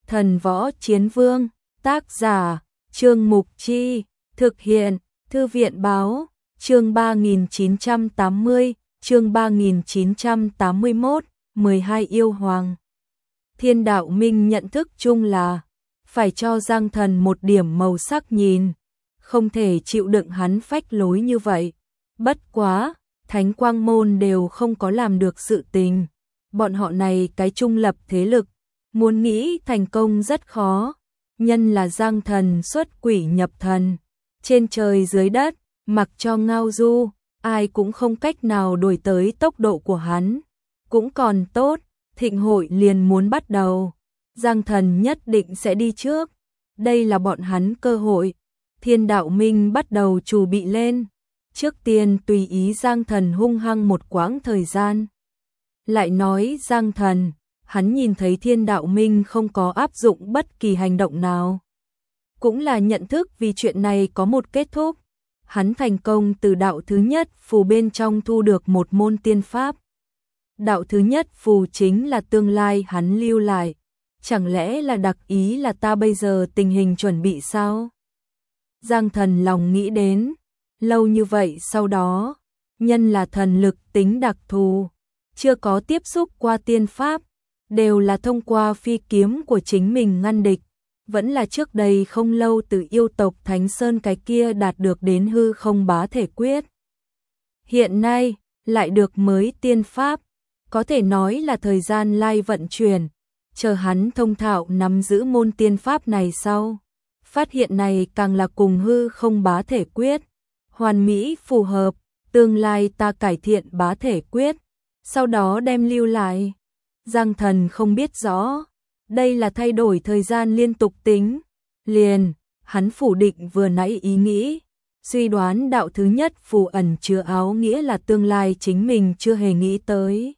Thần Võ Chiến Vương, tác giả, Trương Mục Chi, thực hiện, Thư viện Báo, chương 3980, chương 3981, 12 yêu hoàng. Thiên Đạo Minh nhận thức chung là phải cho Giang Thần một điểm màu sắc nhìn, không thể chịu đựng hắn phách lối như vậy. Bất quá, Thánh Quang Môn đều không có làm được sự tình. Bọn họ này cái trung lập thế lực, muốn nghĩ thành công rất khó. Nhân là Giang Thần xuất quỷ nhập thần, trên trời dưới đất, mặc cho ngao du, ai cũng không cách nào đuổi tới tốc độ của hắn. Cũng còn tốt, thịnh hội liền muốn bắt đầu. Giang Thần nhất định sẽ đi trước. Đây là bọn hắn cơ hội. Thiên Đạo Minh bắt đầu chuẩn bị lên. Trước tiên tùy ý Giang Thần hung hăng một quãng thời gian. Lại nói Giang Thần, hắn nhìn thấy Thiên Đạo Minh không có áp dụng bất kỳ hành động nào. Cũng là nhận thức vì chuyện này có một kết thúc. Hắn thành công từ đạo thứ nhất phù bên trong thu được một môn tiên pháp. Đạo thứ nhất phù chính là tương lai hắn lưu lại. Chẳng lẽ là đặc ý là ta bây giờ tình hình chuẩn bị sao? Giang Thần lòng nghĩ đến. Lâu như vậy sau đó, nhân là thần lực tính đặc thù, chưa có tiếp xúc qua tiên pháp, đều là thông qua phi kiếm của chính mình ngăn địch. Vẫn là trước đây không lâu từ yêu tộc Thánh Sơn cái kia đạt được đến hư không bá thể quyết. Hiện nay, lại được mới tiên pháp, có thể nói là thời gian lai vận chuyển, chờ hắn thông thạo nắm giữ môn tiên pháp này sau. Phát hiện này càng là cùng hư không bá thể quyết, hoàn mỹ phù hợp, tương lai ta cải thiện bá thể quyết, sau đó đem lưu lại. Giang Thần không biết rõ, đây là thay đổi thời gian liên tục tính. Liền, hắn phủ định vừa nãy ý nghĩ, suy đoán đạo thứ nhất phù ẩn chứa áo nghĩa là tương lai chính mình chưa hề nghĩ tới.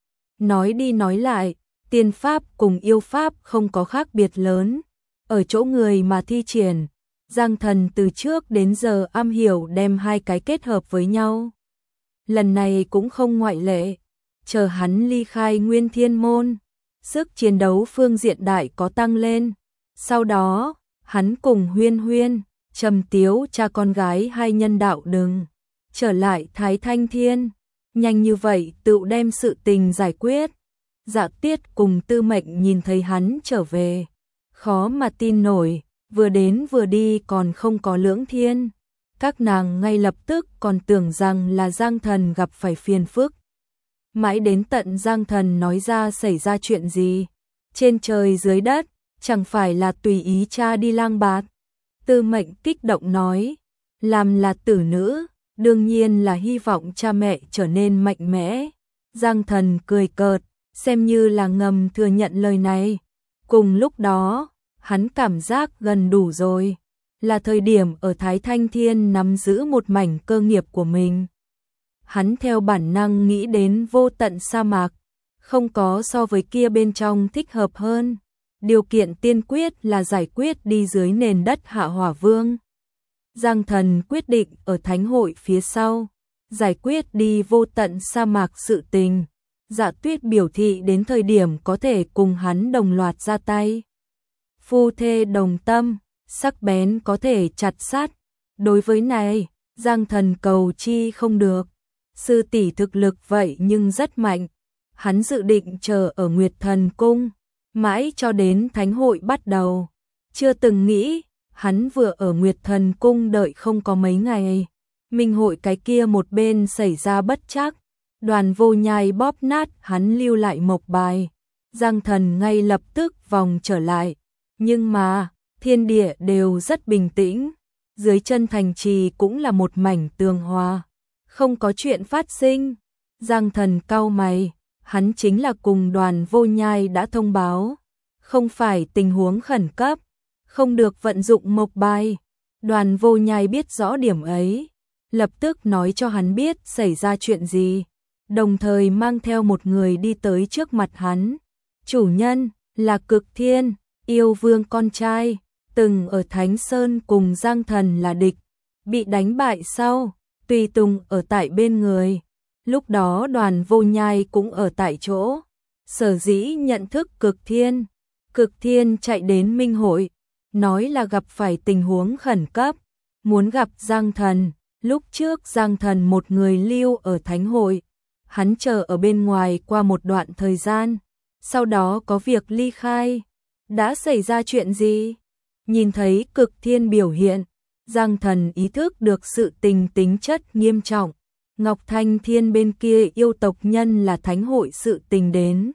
Nói đi nói lại, tiên pháp cùng yêu pháp không có khác biệt lớn, ở chỗ người mà thi triển. Giang Thần từ trước đến giờ am hiểu đem hai cái kết hợp với nhau. Lần này cũng không ngoại lệ, chờ hắn ly khai Nguyên Thiên Môn, sức chiến đấu phương diện đại có tăng lên. Sau đó, hắn cùng Huyên Huyên, Trầm Tiếu cha con gái hai nhân đạo đừng trở lại Thái Thanh Thiên, nhanh như vậy tự đem sự tình giải quyết. Dạ Tiết cùng Tư Mệnh nhìn thấy hắn trở về, khó mà tin nổi, vừa đến vừa đi còn không có Lưỡng Thiên. Các nàng ngay lập tức còn tưởng rằng là Giang Thần gặp phải phiền phức. Mãi đến tận Giang Thần nói ra xảy ra chuyện gì, trên trời dưới đất, chẳng phải là tùy ý cha đi lang bạt. Tư Mệnh kích động nói, làm là tử nữ, đương nhiên là hy vọng cha mẹ trở nên mạnh mẽ. Giang Thần cười cợt, xem như là ngầm thừa nhận lời này. Cùng lúc đó, hắn cảm giác gần đủ rồi, là thời điểm ở Thái Thanh Thiên nắm giữ một mảnh cơ nghiệp của mình. Hắn theo bản năng nghĩ đến vô tận sa mạc, không có so với kia bên trong thích hợp hơn. Điều kiện tiên quyết là giải quyết đi dưới nền đất Hạ Hỏa Vương. Giang Thần quyết định ở thánh hội phía sau, giải quyết đi vô tận sa mạc sự tình. Dạ Tuyết biểu thị đến thời điểm có thể cùng hắn đồng loạt ra tay. Phu thê đồng tâm, sắc bén có thể chặt sát. Đối với này, Giang Thần cầu chi không được. Sư tỷ thực lực vậy nhưng rất mạnh. Hắn dự định chờ ở Nguyệt Thần Cung, mãi cho đến thánh hội bắt đầu. Chưa từng nghĩ, hắn vừa ở Nguyệt Thần Cung đợi không có mấy ngày. Minh hội cái kia một bên xảy ra bất trắc. Đoàn Vô Nhai bóp nát hắn lưu lại mộc bài. Giang Thần ngay lập tức vòng trở lại. Nhưng mà, thiên địa đều rất bình tĩnh. Dưới chân thành trì cũng là một mảnh tường hòa. Không có chuyện phát sinh. Giang Thần cau mày. Hắn chính là cùng Đoàn Vô Nhai đã thông báo. Không phải tình huống khẩn cấp. Không được vận dụng mộc bài. Đoàn Vô Nhai biết rõ điểm ấy. Lập tức nói cho hắn biết xảy ra chuyện gì. Đồng thời mang theo một người đi tới trước mặt hắn. Chủ nhân là Cực Thiên, yêu vương con trai, từng ở Thánh Sơn cùng Giang Thần là địch, bị đánh bại sau, tùy tùng ở tại bên người. Lúc đó Đoàn Vô Nhai cũng ở tại chỗ. Sở dĩ nhận thức Cực Thiên, Cực Thiên chạy đến Minh hội, nói là gặp phải tình huống khẩn cấp, muốn gặp Giang Thần. Lúc trước Giang Thần một người lưu ở Thánh hội, hắn chờ ở bên ngoài qua một đoạn thời gian, sau đó có việc ly khai. Đã xảy ra chuyện gì? Nhìn thấy Cực Thiên biểu hiện, Giang Thần ý thức được sự tình tính chất nghiêm trọng. Ngọc Thanh Thiên bên kia yêu tộc nhân là Thánh hội sự tình đến.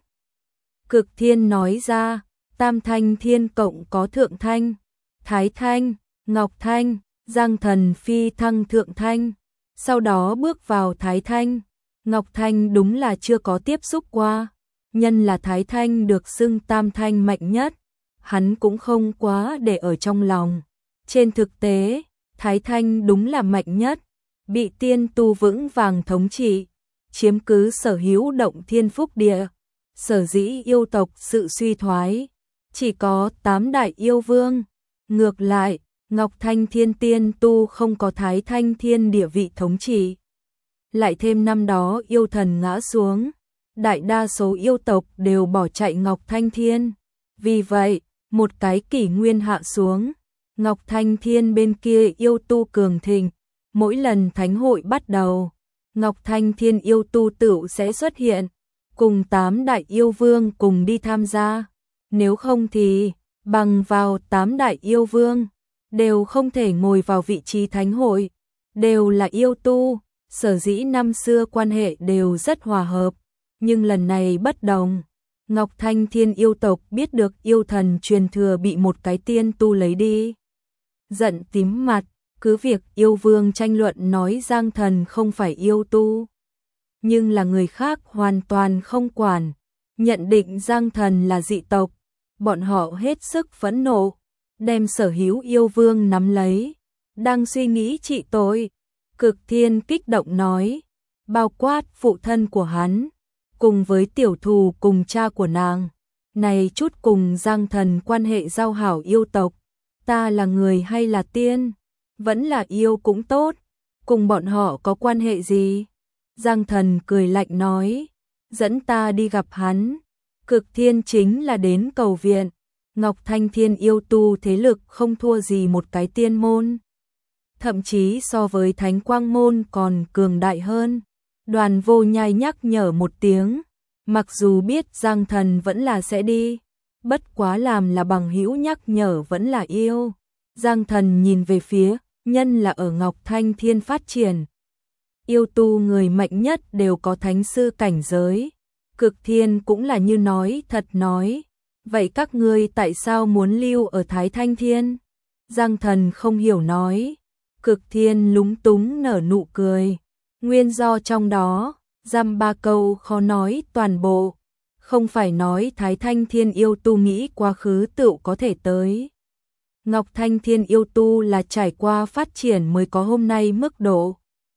Cực Thiên nói ra, Tam Thanh Thiên cộng có Thượng Thanh, Thái Thanh, Ngọc Thanh, Giang Thần phi thăng Thượng Thanh, sau đó bước vào Thái Thanh. Ngọc Thanh đúng là chưa có tiếp xúc qua, nhân là Thái Thanh được xưng Tam Thanh mạnh nhất, hắn cũng không quá để ở trong lòng. Trên thực tế, Thái Thanh đúng là mạnh nhất, bị tiên tu vững vàng thống trị, chiếm cứ sở hữu động thiên phúc địa. Sở dĩ yêu tộc sự suy thoái, chỉ có 8 đại yêu vương. Ngược lại, Ngọc Thanh Thiên tiên tu không có Thái Thanh Thiên địa vị thống trị. Lại thêm năm đó yêu thần ngã xuống, đại đa số yêu tộc đều bỏ chạy Ngọc Thanh Thiên. Vì vậy, một cái kỷ nguyên hạ xuống, Ngọc Thanh Thiên bên kia yêu tu cường thịnh. Mỗi lần thánh hội bắt đầu, Ngọc Thanh Thiên yêu tu tựu sẽ xuất hiện, cùng 8 đại yêu vương cùng đi tham gia. Nếu không thì, bằng vào 8 đại yêu vương, đều không thể ngồi vào vị trí thánh hội, đều là yêu tu, sở dĩ năm xưa quan hệ đều rất hòa hợp, nhưng lần này bất đồng. Ngọc Thanh Thiên yêu tộc biết được yêu thần truyền thừa bị một cái tiên tu lấy đi, giận tím mặt, cứ việc yêu vương tranh luận nói Giang Thần không phải yêu tu, nhưng là người khác hoàn toàn không quản, nhận định Giang Thần là dị tộc, bọn họ hết sức phẫn nộ, đem sở hữu yêu vương nắm lấy, đang suy nghĩ trị tội. Cực Thiên kích động nói, bao quát phụ thân của hắn, cùng với tiểu thù cùng cha của nàng, này chút cùng Giang Thần quan hệ giao hảo yêu tộc, ta là người hay là tiên, vẫn là yêu cũng tốt, cùng bọn họ có quan hệ gì? Giang Thần cười lạnh nói, dẫn ta đi gặp hắn. Cực Thiên chính là đến cầu viện, Ngọc Thanh Thiên yêu tu thế lực không thua gì một cái tiên môn, thậm chí so với Thánh Quang môn còn cường đại hơn. Đoàn Vô Nhai nhắc nhở một tiếng, mặc dù biết Giang Thần vẫn là sẽ đi, bất quá làm là bằng hữu nhắc nhở vẫn là yêu. Giang Thần nhìn về phía, nhân là ở Ngọc Thanh Thiên phát triển. Yêu tu người mạnh nhất đều có thánh sư cảnh giới. Cực Thiên cũng là như nói thật nói, vậy các ngươi tại sao muốn lưu ở Thái Thanh Thiên? Giang Thần không hiểu nói. Cực Thiên lúng túng nở nụ cười. Nguyên do trong đó, dăm ba câu khó nói toàn bộ. Không phải nói Thái Thanh Thiên yêu tu nghĩ quá khứ tựu có thể tới. Ngọc Thanh Thiên yêu tu là trải qua phát triển mới có hôm nay mức độ.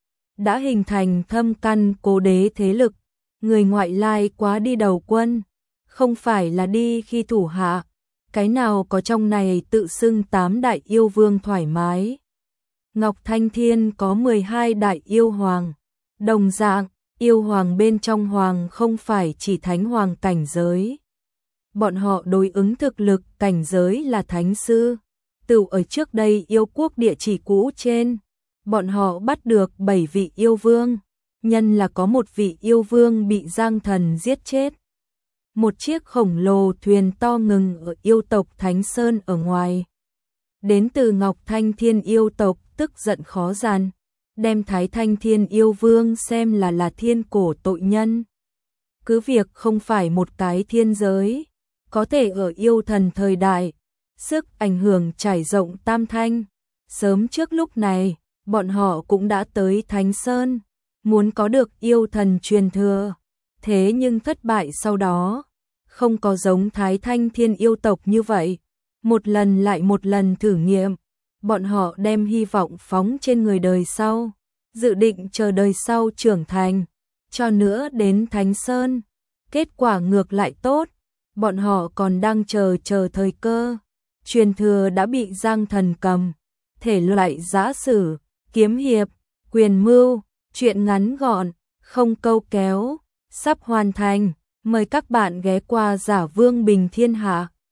Đã hình thành thâm căn cố đế thế lực, người ngoại lai quá đi đầu quân, không phải là đi khi thủ hạ, cái nào có trong này tự xưng 8 đại yêu vương thoải mái. Ngọc Thanh Thiên có 12 đại yêu hoàng, đồng dạng, yêu hoàng bên trong hoàng không phải chỉ thánh hoàng cảnh giới. Bọn họ đối ứng thực lực cảnh giới là thánh sư, từ ở trước đây yêu quốc địa chỉ cũ trên. Bọn họ bắt được 7 vị yêu vương, nhân là có một vị yêu vương bị Giang Thần giết chết. Một chiếc khổng lồ thuyền to ngừng ở yêu tộc Thánh Sơn ở ngoài. Đến từ Ngọc Thanh Thiên yêu tộc tức giận khó giàn, đem Thái Thanh Thiên yêu vương xem là thiên cổ tội nhân. Cứ việc không phải một cái thiên giới, có thể ở yêu thần thời đại, sức ảnh hưởng trải rộng tam thanh. Sớm trước lúc này, bọn họ cũng đã tới Thánh Sơn, muốn có được yêu thần truyền thừa, thế nhưng thất bại sau đó, không có giống Thái Thanh Thiên yêu tộc như vậy, một lần lại một lần thử nghiệm, bọn họ đem hy vọng phóng trên người đời sau, dự định chờ đời sau trưởng thành, cho nữa đến Thánh Sơn, kết quả ngược lại tốt, bọn họ còn đang chờ thời cơ, truyền thừa đã bị Giang Thần cầm, thể loại giã sử, kiếm hiệp, quyền mưu, chuyện ngắn gọn, không câu kéo, sắp hoàn thành, mời các bạn ghé qua Giả Vương Bình Thiên Hạ.